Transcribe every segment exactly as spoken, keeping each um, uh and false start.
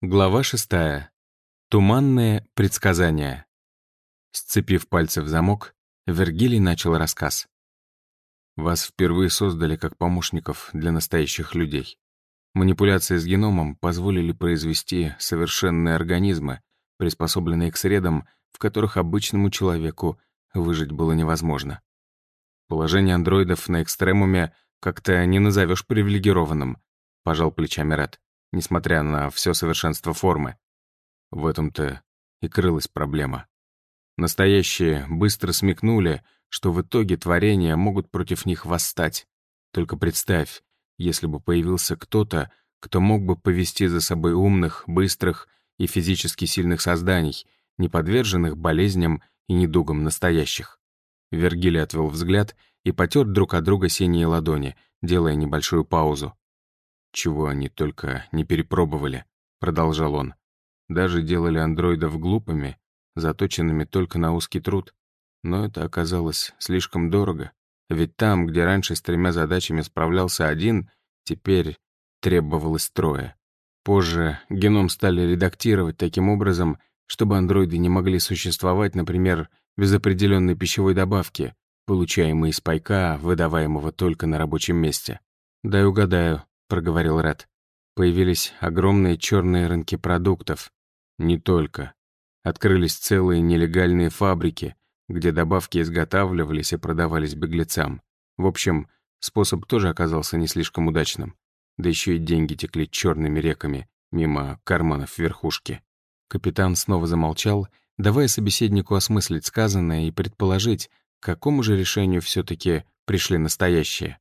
Глава шестая. Туманные предсказания. Сцепив пальцы в замок, Вергилий начал рассказ. Вас впервые создали как помощников для настоящих людей. Манипуляции с геномом позволили произвести совершенные организмы, приспособленные к средам, в которых обычному человеку выжить было невозможно. Положение андроидов на экстремуме как-то не назовешь привилегированным, пожал плечами Ред, несмотря на все совершенство формы. В этом-то и крылась проблема. Настоящие быстро смекнули, что в итоге творения могут против них восстать. Только представь, если бы появился кто-то, кто мог бы повести за собой умных, быстрых и физически сильных созданий, не подверженных болезням и недугам настоящих. Вергилий отвел взгляд и потер друг от друга синие ладони, делая небольшую паузу. «Чего они только не перепробовали», — продолжал он. «Даже делали андроидов глупыми, заточенными только на узкий труд. Но это оказалось слишком дорого, ведь там, где раньше с тремя задачами справлялся один, теперь требовалось трое. Позже геном стали редактировать таким образом, чтобы андроиды не могли существовать, например, без определенной пищевой добавки, получаемой из пайка, выдаваемого только на рабочем месте. «Дай угадаю», — проговорил Ред. «Появились огромные черные рынки продуктов. Не только. Открылись целые нелегальные фабрики, где добавки изготавливались и продавались беглецам. В общем, способ тоже оказался не слишком удачным. Да еще и деньги текли черными реками мимо карманов верхушки». Капитан снова замолчал, давая собеседнику осмыслить сказанное и предположить, к какому же решению все-таки пришли настоящие.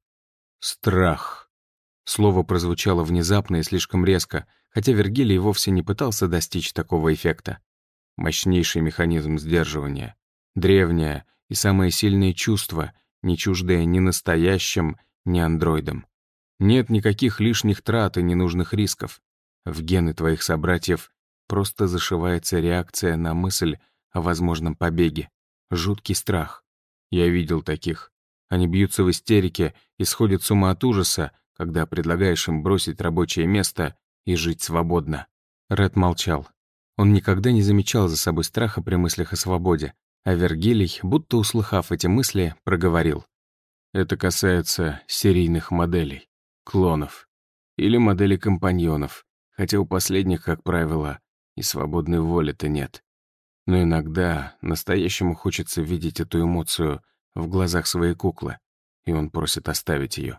«Страх». Слово прозвучало внезапно и слишком резко, хотя Вергилий вовсе не пытался достичь такого эффекта. Мощнейший механизм сдерживания. Древнее и самое сильное чувство, не чуждое ни настоящим, ни андроидам. Нет никаких лишних трат и ненужных рисков. В гены твоих собратьев просто зашивается реакция на мысль о возможном побеге. Жуткий страх. Я видел таких. Они бьются в истерике и сходят с ума от ужаса, когда предлагаешь им бросить рабочее место и жить свободно. Ред молчал. Он никогда не замечал за собой страха при мыслях о свободе, а Вергилий, будто услыхав эти мысли, проговорил. Это касается серийных моделей, клонов или моделей компаньонов, хотя у последних, как правило, и свободной воли-то нет. Но иногда настоящему хочется видеть эту эмоцию в глазах своей куклы, и он просит оставить ее.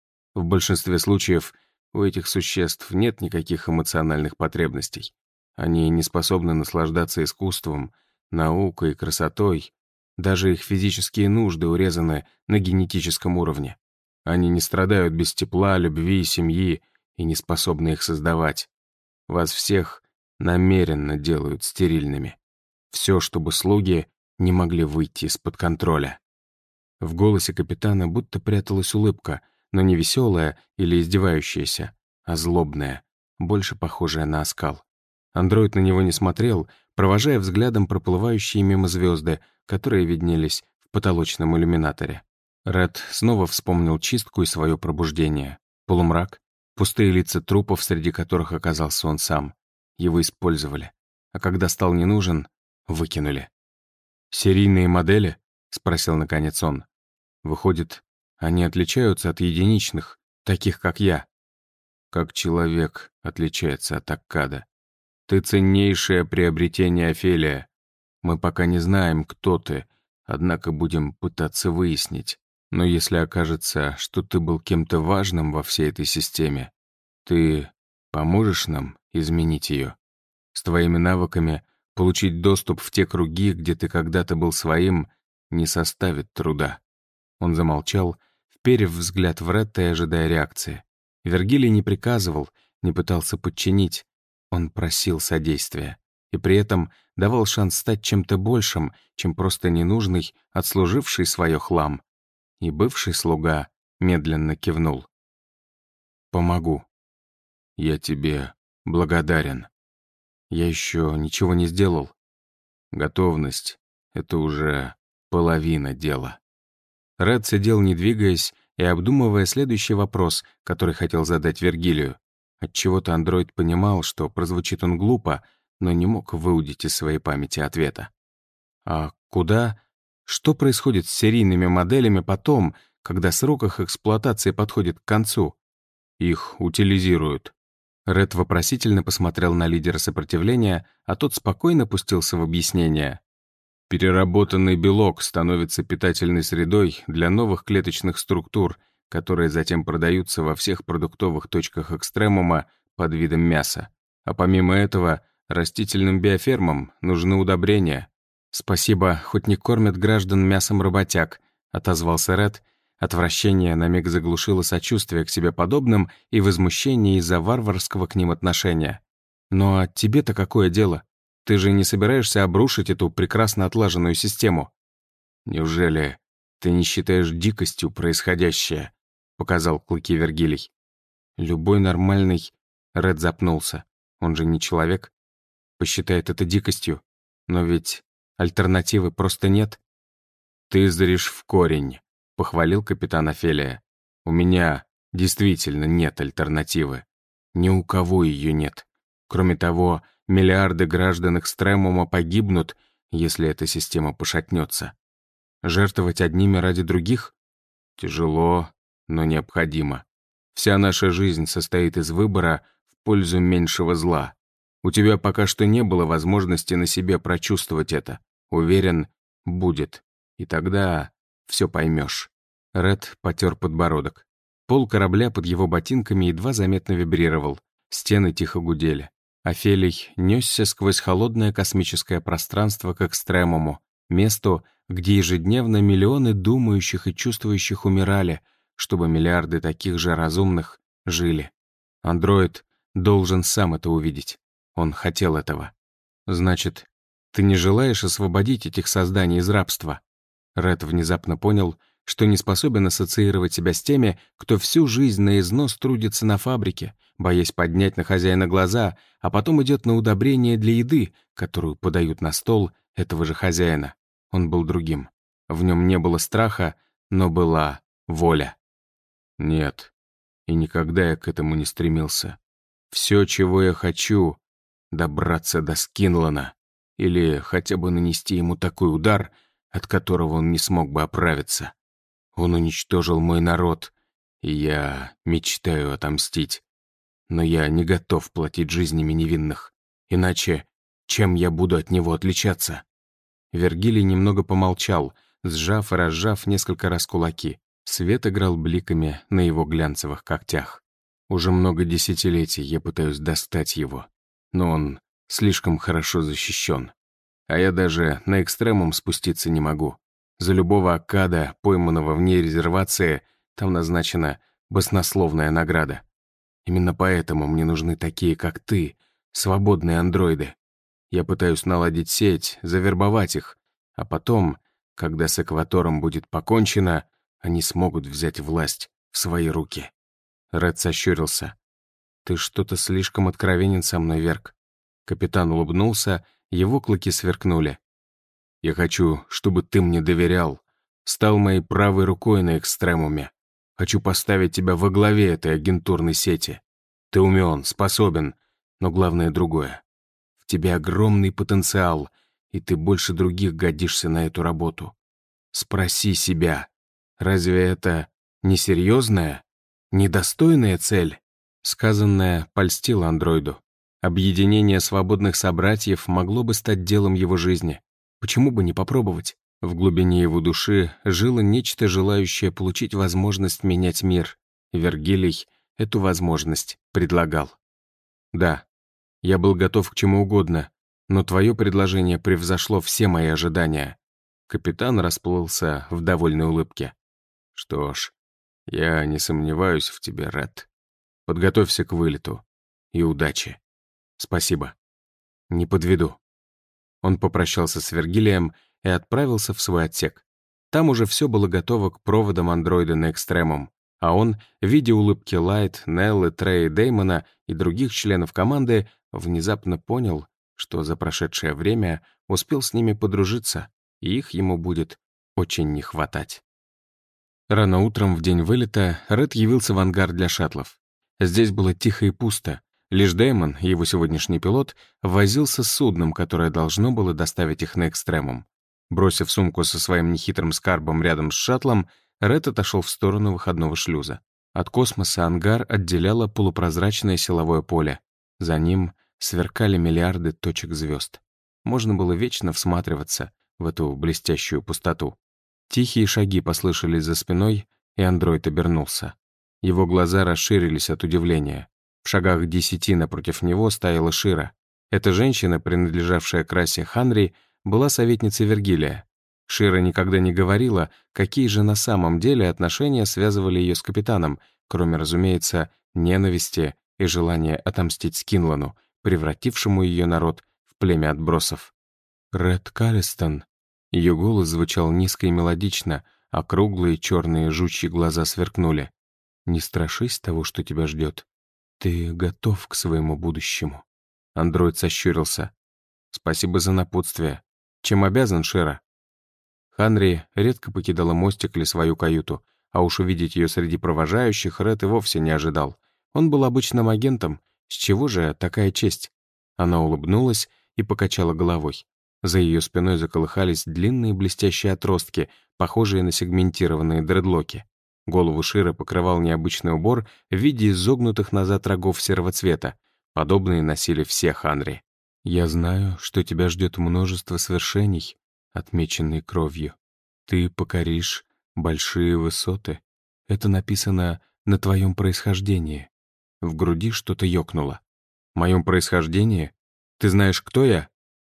В большинстве случаев у этих существ нет никаких эмоциональных потребностей. Они не способны наслаждаться искусством, наукой и красотой. Даже их физические нужды урезаны на генетическом уровне. Они не страдают без тепла, любви и семьи и не способны их создавать. Вас всех намеренно делают стерильными. Все, чтобы слуги не могли выйти из-под контроля. В голосе капитана будто пряталась улыбка, но не веселая или издевающаяся, а злобная, больше похожая на оскал. Андроид на него не смотрел, провожая взглядом проплывающие мимо звезды, которые виднелись в потолочном иллюминаторе. Ред снова вспомнил чистку и свое пробуждение. Полумрак, пустые лица трупов, среди которых оказался он сам. Его использовали, а когда стал не нужен, выкинули. «Серийные модели?» — спросил наконец он. «Выходит, они отличаются от единичных, таких как я?» «Как человек отличается от Аккада. Ты ценнейшее приобретение, Офелия. Мы пока не знаем, кто ты, однако будем пытаться выяснить. Но если окажется, что ты был кем-то важным во всей этой системе, ты поможешь нам изменить ее? С твоими навыками получить доступ в те круги, где ты когда-то был своим, не составит труда». Он замолчал, вперев взгляд в Ретта и ожидая реакции. Вергилий не приказывал, не пытался подчинить. Он просил содействия и при этом давал шанс стать чем-то большим, чем просто ненужный, отслуживший свое хлам. И бывший слуга медленно кивнул. «Помогу. Я тебе благодарен. Я еще ничего не сделал. Готовность — это уже половина дела». Ред сидел, не двигаясь, и обдумывая следующий вопрос, который хотел задать Вергилию. Отчего-то андроид понимал, что прозвучит он глупо, но не мог выудить из своей памяти ответа. А куда? Что происходит с серийными моделями потом, когда срок их эксплуатации подходит к концу? Их утилизируют. Ред вопросительно посмотрел на лидера сопротивления, а тот спокойно пустился в объяснение. Переработанный белок становится питательной средой для новых клеточных структур, которые затем продаются во всех продуктовых точках экстремума под видом мяса. А помимо этого, растительным биофермам нужны удобрения. «Спасибо, хоть не кормят граждан мясом работяг», — отозвался Ред. Отвращение на миг заглушило сочувствие к себе подобным и возмущение из-за варварского к ним отношения. «Ну а тебе-то какое дело? Ты же не собираешься обрушить эту прекрасно отлаженную систему?» «Неужели ты не считаешь дикостью происходящее?» — показал клыки Вергилий. «Любой нормальный...» — Ред запнулся. «Он же не человек. Посчитает это дикостью. Но ведь альтернативы просто нет». «Ты зришь в корень», — похвалил капитан Офелия. «У меня действительно нет альтернативы. Ни у кого ее нет. Кроме того, миллиарды граждан Экстремума погибнут, если эта система пошатнется. Жертвовать одними ради других? Тяжело, но необходимо. Вся наша жизнь состоит из выбора в пользу меньшего зла. У тебя пока что не было возможности на себе прочувствовать это. Уверен, будет. И тогда все поймешь». Ред потер подбородок. Пол корабля под его ботинками едва заметно вибрировал. Стены тихо гудели. Офелий несся сквозь холодное космическое пространство к Экстремуму, месту, где ежедневно миллионы думающих и чувствующих умирали, чтобы миллиарды таких же разумных жили. Андроид должен сам это увидеть. Он хотел этого. «Значит, ты не желаешь освободить этих созданий из рабства?» Ред внезапно понял, что не способен ассоциировать себя с теми, кто всю жизнь на износ трудится на фабрике, боясь поднять на хозяина глаза, а потом идет на удобрение для еды, которую подают на стол этого же хозяина. Он был другим. В нем не было страха, но была воля. Нет, и никогда я к этому не стремился. Все, чего я хочу, добраться до Скинлана, или хотя бы нанести ему такой удар, от которого он не смог бы оправиться. Он уничтожил мой народ, и я мечтаю отомстить. Но я не готов платить жизнями невинных. Иначе чем я буду от него отличаться?» Вергилий немного помолчал, сжав и разжав несколько раз кулаки. Свет играл бликами на его глянцевых когтях. «Уже много десятилетий я пытаюсь достать его, но он слишком хорошо защищен. А я даже на экстремум спуститься не могу. За любого аккада, пойманного вне резервации, там назначена баснословная награда. Именно поэтому мне нужны такие, как ты, свободные андроиды. Я пытаюсь наладить сеть, завербовать их, а потом, когда с экватором будет покончено, они смогут взять власть в свои руки». Ред сощурился. «Ты что-то слишком откровенен со мной, Верк». Капитан улыбнулся, его клыки сверкнули. «Я хочу, чтобы ты мне доверял, стал моей правой рукой на экстремуме. Хочу поставить тебя во главе этой агентурной сети. Ты умен, способен, но главное другое. В тебе огромный потенциал, и ты больше других годишься на эту работу. Спроси себя, разве это несерьезная, недостойная цель?» Сказанное польстило андроиду. Объединение свободных собратьев могло бы стать делом его жизни. Почему бы не попробовать? В глубине его души жило нечто, желающее получить возможность менять мир. Вергилий эту возможность предлагал. «Да, я был готов к чему угодно, но твое предложение превзошло все мои ожидания». Капитан расплылся в довольной улыбке. «Что ж, я не сомневаюсь в тебе, Ред. Подготовься к вылету. И удачи. Спасибо. Не подведу». Он попрощался с Вергилием и отправился в свой отсек. Там уже все было готово к проводам андроида на экстремум, а он, видя улыбки Лайт, Неллы, Трея, Дэймона и других членов команды, внезапно понял, что за прошедшее время успел с ними подружиться, и их ему будет очень не хватать. Рано утром, в день вылета, Ред явился в ангар для шаттлов. Здесь было тихо и пусто. Лишь Дэймон, его сегодняшний пилот, возился с судном, которое должно было доставить их на экстремум. Бросив сумку со своим нехитрым скарбом рядом с шаттлом, Ред отошел в сторону выходного шлюза. От космоса ангар отделяло полупрозрачное силовое поле. За ним сверкали миллиарды точек звезд. Можно было вечно всматриваться в эту блестящую пустоту. Тихие шаги послышались за спиной, и андроид обернулся. Его глаза расширились от удивления. В шагах десяти напротив него стояла Шира. Эта женщина, принадлежавшая к расе Ханри, была советницей Вергилия. Шира никогда не говорила, какие же на самом деле отношения связывали ее с капитаном, кроме, разумеется, ненависти и желания отомстить Скинлану, превратившему ее народ в племя отбросов. «Ред Каллистон». Ее голос звучал низко и мелодично, а круглые черные жучьи глаза сверкнули. «Не страшись того, что тебя ждет. Ты готов к своему будущему». Андроид сощурился. «Спасибо за напутствие. Чем обязан, Шира?» Ханри редко покидала мостик или свою каюту, а уж увидеть ее среди провожающих Ред и вовсе не ожидал. Он был обычным агентом. С чего же такая честь? Она улыбнулась и покачала головой. За ее спиной заколыхались длинные блестящие отростки, похожие на сегментированные дредлоки. Голову Ширы покрывал необычный убор в виде изогнутых назад рогов серого цвета. Подобные носили все Ханри. «Я знаю, что тебя ждет множество свершений, отмеченные кровью. Ты покоришь большие высоты. Это написано на твоем происхождении». В груди что-то ёкнуло. «В моем происхождении? Ты знаешь, кто я?»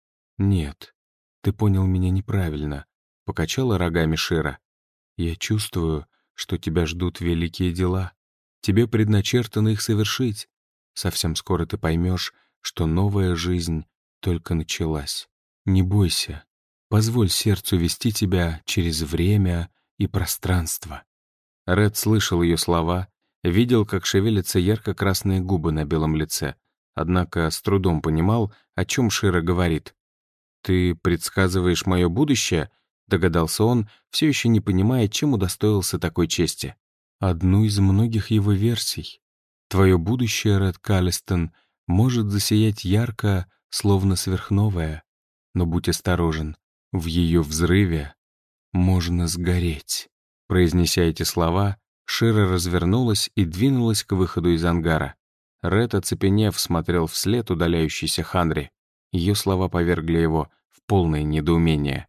«Нет, ты понял меня неправильно», — покачала рогами Шира. «Я чувствую, что тебя ждут великие дела. Тебе предначертано их совершить. Совсем скоро ты поймешь, что новая жизнь только началась. Не бойся. Позволь сердцу вести тебя через время и пространство». Ред слышал ее слова, видел, как шевелятся ярко-красные губы на белом лице, однако с трудом понимал, о чем Шира говорит. «Ты предсказываешь мое будущее?» — догадался он, все еще не понимая, чем удостоился такой чести. «Одну из многих его версий. Твое будущее, Ред Каллистон, может засиять ярко, словно сверхновая. Но будь осторожен, в ее взрыве можно сгореть». Произнеся эти слова, Шира развернулась и двинулась к выходу из ангара. Ред, оцепенев, смотрел вслед удаляющейся Ханри. Ее слова повергли его в полное недоумение.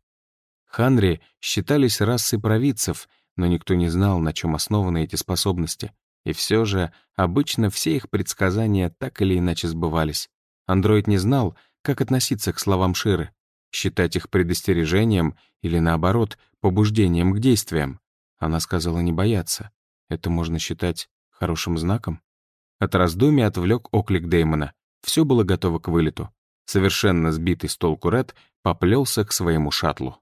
Ханри считались расой провидцев, но никто не знал, на чем основаны эти способности. И все же обычно все их предсказания так или иначе сбывались. Андроид не знал, как относиться к словам Ширы, считать их предостережением или, наоборот, побуждением к действиям. Она сказала не бояться. Это можно считать хорошим знаком? От раздумий отвлек оклик Дэймона. Все было готово к вылету. Совершенно сбитый с толку Ред поплелся к своему шаттлу.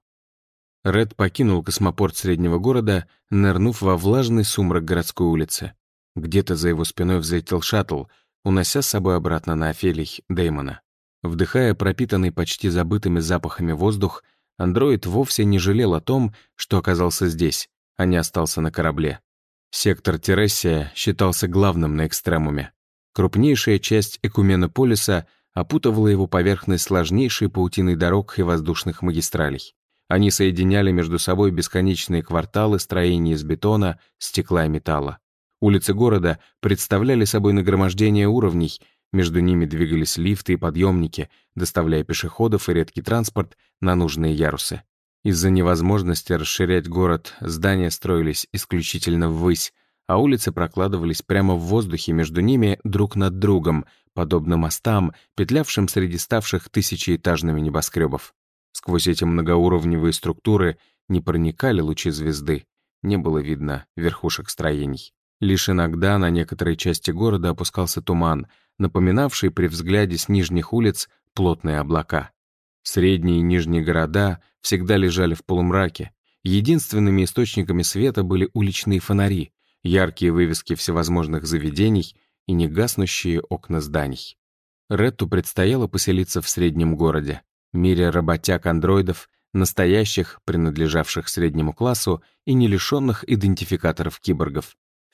Ред покинул космопорт среднего города, нырнув во влажный сумрак городской улицы. Где-то за его спиной взлетел шаттл, унося с собой обратно на Офелий Дэймона. Вдыхая пропитанный почти забытыми запахами воздух, андроид вовсе не жалел о том, что оказался здесь, а не остался на корабле. Сектор Тересия считался главным на экстремуме. Крупнейшая часть Экуменополиса опутывала его поверхность сложнейшей паутиной дорог и воздушных магистралей. Они соединяли между собой бесконечные кварталы строений из бетона, стекла и металла. Улицы города представляли собой нагромождение уровней, между ними двигались лифты и подъемники, доставляя пешеходов и редкий транспорт на нужные ярусы. Из-за невозможности расширять город здания строились исключительно ввысь, а улицы прокладывались прямо в воздухе между ними друг над другом, подобно мостам, петлявшим среди ставших тысячеэтажными небоскребов. Сквозь эти многоуровневые структуры не проникали лучи звезды, не было видно верхушек строений. Лишь иногда на некоторой части города опускался туман, напоминавший при взгляде с нижних улиц плотные облака. Средние и нижние города всегда лежали в полумраке. Единственными источниками света были уличные фонари, яркие вывески всевозможных заведений и негаснущие окна зданий. Ретту предстояло поселиться в среднем городе, мире работяг-андроидов, настоящих, принадлежавших среднему классу и не лишенных идентификаторов киборгов.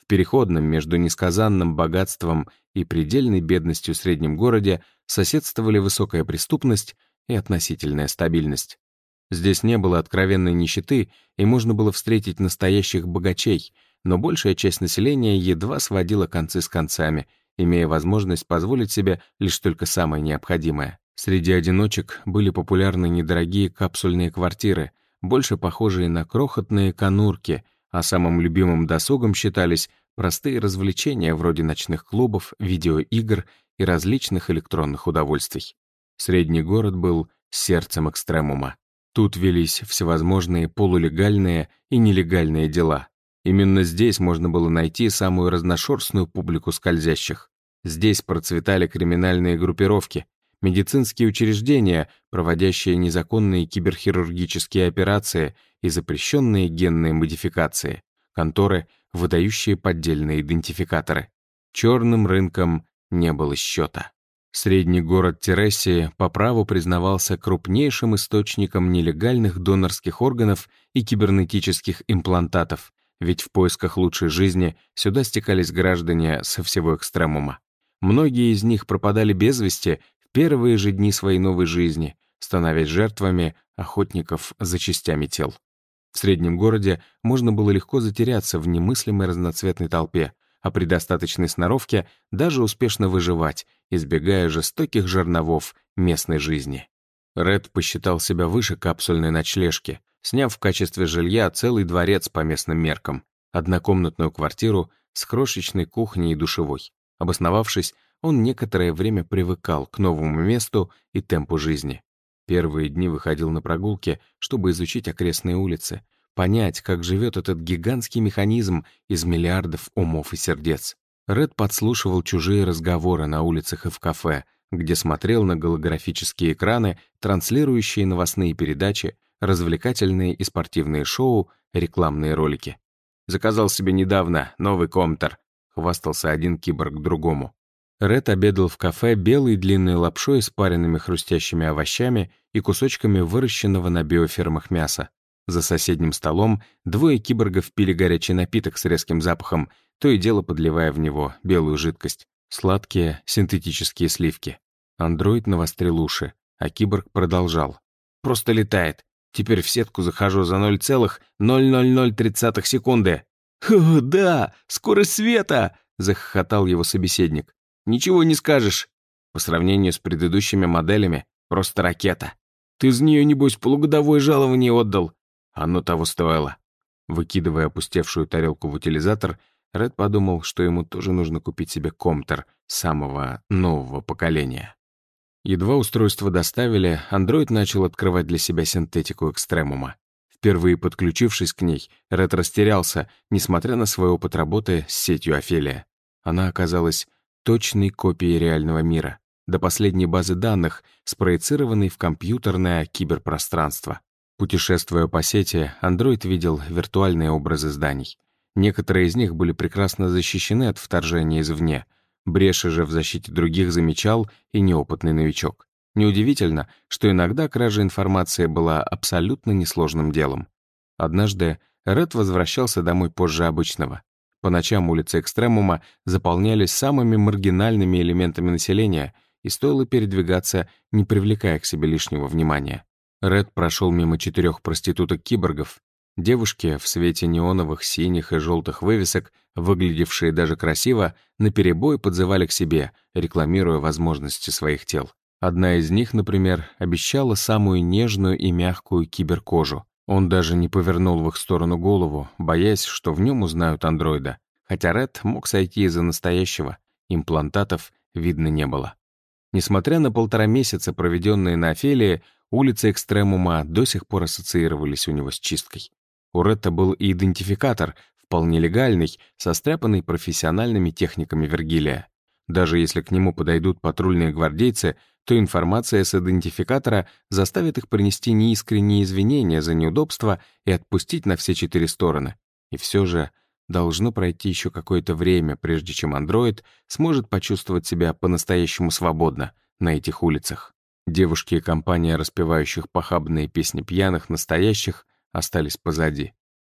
В переходном между несказанным богатством и предельной бедностью в среднем городе соседствовали высокая преступность и относительная стабильность. Здесь не было откровенной нищеты, и можно было встретить настоящих богачей, но большая часть населения едва сводила концы с концами, имея возможность позволить себе лишь только самое необходимое. Среди одиночек были популярны недорогие капсульные квартиры, больше похожие на крохотные конурки, а самым любимым досугом считались простые развлечения вроде ночных клубов, видеоигр и различных электронных удовольствий. Средний город был сердцем экстремума. Тут велись всевозможные полулегальные и нелегальные дела. Именно здесь можно было найти самую разношерстную публику скользящих. Здесь процветали криминальные группировки, медицинские учреждения, проводящие незаконные киберхирургические операции и запрещенные генные модификации, конторы, выдающие поддельные идентификаторы. Черным рынком не было счета. Средний город Тересии по праву признавался крупнейшим источником нелегальных донорских органов и кибернетических имплантатов, ведь в поисках лучшей жизни сюда стекались граждане со всего экстремума. Многие из них пропадали без вести в первые же дни своей новой жизни, становясь жертвами охотников за частями тел. В среднем городе можно было легко затеряться в немыслимой разноцветной толпе, а при достаточной сноровке даже успешно выживать, избегая жестоких жерновов местной жизни. Ред посчитал себя выше капсульной ночлежки, сняв в качестве жилья целый дворец по местным меркам, однокомнатную квартиру с крошечной кухней и душевой. Обосновавшись, он некоторое время привыкал к новому месту и темпу жизни. Первые дни выходил на прогулки, чтобы изучить окрестные улицы, понять, как живет этот гигантский механизм из миллиардов умов и сердец. Ред подслушивал чужие разговоры на улицах и в кафе, где смотрел на голографические экраны, транслирующие новостные передачи, развлекательные и спортивные шоу, рекламные ролики. «Заказал себе недавно новый комптер», — хвастался один киборг другому. Ред обедал в кафе белой длинной лапшой с пареными хрустящими овощами и кусочками выращенного на биофермах мяса. За соседним столом двое киборгов пили горячий напиток с резким запахом, то и дело подливая в него белую жидкость. Сладкие синтетические сливки. Андроид навострил уши, а киборг продолжал. «Просто летает. Теперь в сетку захожу за ноль целых ноль ноль ноль три секунды». «О, да! Скорость света!» — захохотал его собеседник. «Ничего не скажешь. По сравнению с предыдущими моделями, просто ракета. Ты за нее, небось, полугодовое жалование отдал. Оно того стоило». Выкидывая опустевшую тарелку в утилизатор, Ред подумал, что ему тоже нужно купить себе комптер самого нового поколения. Едва устройство доставили, андроид начал открывать для себя синтетику экстремума. Впервые подключившись к ней, Ред растерялся, несмотря на свой опыт работы с сетью Офелия. Она оказалась точной копией реального мира, до последней базы данных, спроецированной в компьютерное киберпространство. Путешествуя по сети, андроид видел виртуальные образы зданий. Некоторые из них были прекрасно защищены от вторжения извне. Бреши же в защите других замечал и неопытный новичок. Неудивительно, что иногда кража информации была абсолютно несложным делом. Однажды Ред возвращался домой позже обычного. По ночам улицы Экстремума заполнялись самыми маргинальными элементами населения, и стоило передвигаться, не привлекая к себе лишнего внимания. Ред прошел мимо четырех проституток-киборгов. Девушки в свете неоновых синих и желтых вывесок, выглядевшие даже красиво, наперебой подзывали к себе, рекламируя возможности своих тел. Одна из них, например, обещала самую нежную и мягкую киберкожу. Он даже не повернул в их сторону голову, боясь, что в нем узнают андроида. Хотя Ред мог сойти за настоящего, имплантатов видно не было. Несмотря на полтора месяца, проведенные на Офелии, улицы Экстремума до сих пор ассоциировались у него с чисткой. У Ретта был и идентификатор, вполне легальный, состряпанный профессиональными техниками Вергилия. Даже если к нему подойдут патрульные гвардейцы, то информация с идентификатора заставит их принести неискренние извинения за неудобства и отпустить на все четыре стороны. И все же должно пройти еще какое-то время, прежде чем андроид сможет почувствовать себя по-настоящему свободно на этих улицах. Девушки и компания распевающих похабные песни пьяных настоящих остались позади.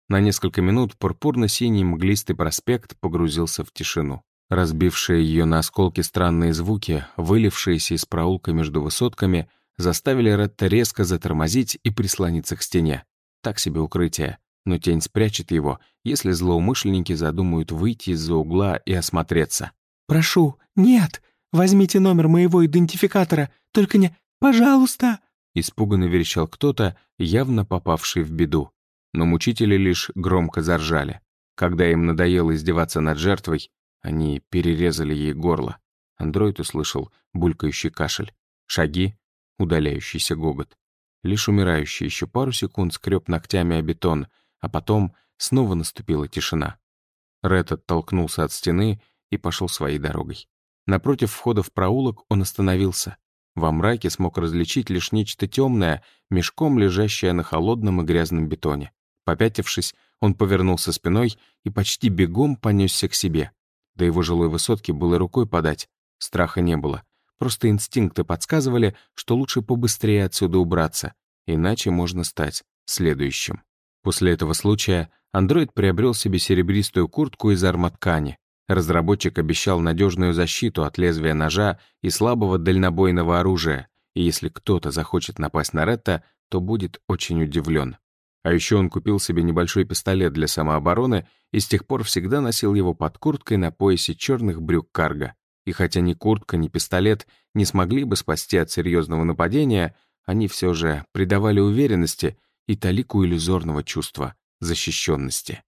На несколько минут пурпурно-синий мглистый проспект погрузился в тишину. Разбившие ее на осколки странные звуки, вылившиеся из проулка между высотками, заставили Ретта резко затормозить и прислониться к стене. Так себе укрытие, но тень спрячет его, если злоумышленники задумают выйти из-за угла и осмотреться. «Прошу, нет! Возьмите номер моего идентификатора, только не... Пожалуйста!» Испуганно верещал кто-то, явно попавший в беду. Но мучители лишь громко заржали. Когда им надоело издеваться над жертвой, они перерезали ей горло. Андроид услышал булькающий кашель, шаги, удаляющийся гогот. Лишь умирающий еще пару секунд скреб ногтями о бетон, а потом снова наступила тишина. Ред оттолкнулся от стены и пошел своей дорогой. Напротив входа в проулок он остановился. Во мраке смог различить лишь нечто темное, мешком лежащее на холодном и грязном бетоне. Попятившись, он повернулся спиной и почти бегом понесся к себе. До его жилой высотки было рукой подать. Страха не было. Просто инстинкты подсказывали, что лучше побыстрее отсюда убраться, иначе можно стать следующим. После этого случая андроид приобрел себе серебристую куртку из арматкани. Разработчик обещал надежную защиту от лезвия ножа и слабого дальнобойного оружия, и если кто-то захочет напасть на Ретта, то будет очень удивлен. А еще он купил себе небольшой пистолет для самообороны и с тех пор всегда носил его под курткой на поясе черных брюк карго. И хотя ни куртка, ни пистолет не смогли бы спасти от серьезного нападения, они все же придавали уверенности и талику иллюзорного чувства защищенности.